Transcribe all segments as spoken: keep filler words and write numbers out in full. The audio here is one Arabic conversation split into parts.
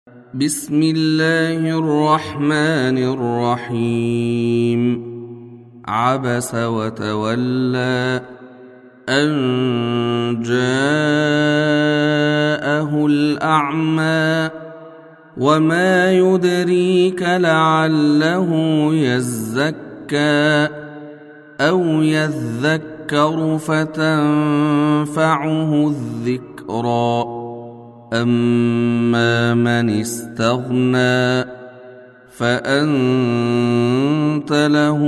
بسم الله الرحمن الرحيم عبس وتولى أن جاءه الأعمى وما يدريك لعله يزكى أو يذكر فتنفعه الذكرى أما من استغنى فأنت له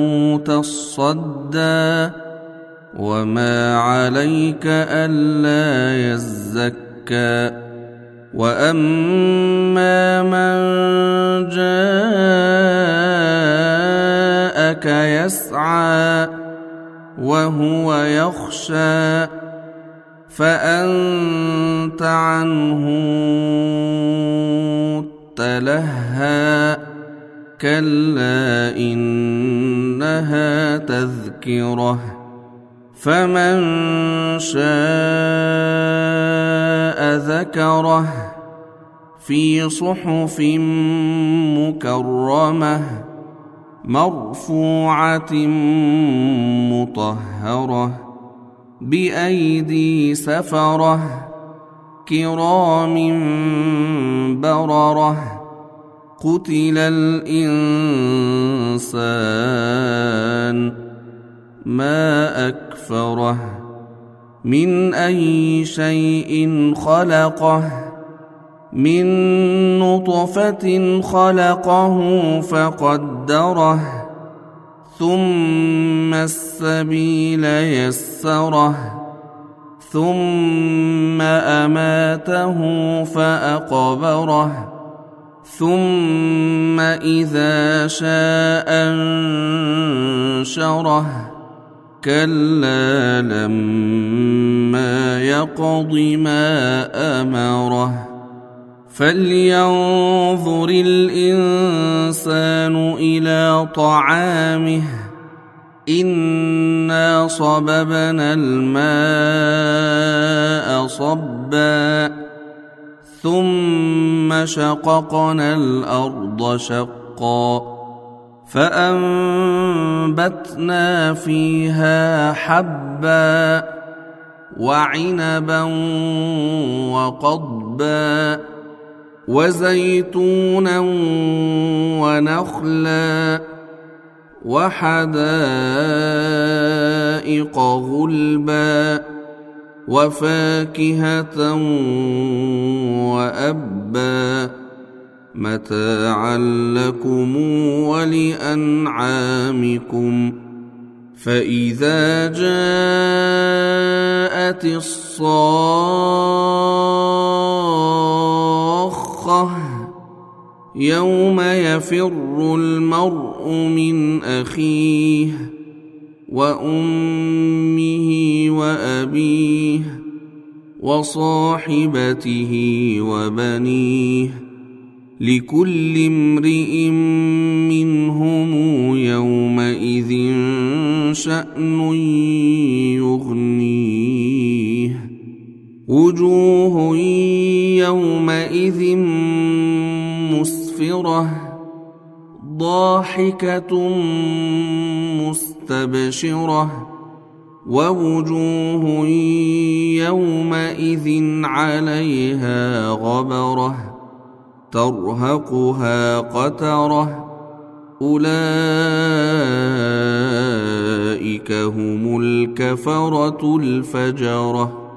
تصدى وما عليك ألا يزكى وأما من جاءك يسعى وهو يخشى فأنت عنه تلهى كلا إنها تذكرة فمن شاء ذكره في صحف مكرمة مرفوعة مطهرة بأيدي سفرة كرام بررة قتل الإنسان ما أكفره من أي شيء خلقه من نطفة خلقه فقدره ثم السبيل يسره ثم أماته فأقبره ثم إذا شاء أنشره كلا لما يقض ما أمره فلينظر الإنسان إلى طعامه إنا صببنا الماء صبا ثم شققنا الأرض شقا فأنبتنا فيها حبا وعنبا وقضبا وزيتونا ونخلا وحدائق غلبا وفاكهة وأبا متاعا لكم ولأنعامكم فإذا جاءت الصاخة يوم يفر المرء من أخيه وأمه وأبيه وصاحبته وبنيه لكل امرئ منهم يومئذ شأن يغنيه وجوه يومئذ مسفرة ضاحكة مستبشرة ووجوه يومئذ عليها غبرة ترهقها قترة أولئك هم الكفرة الفجرة.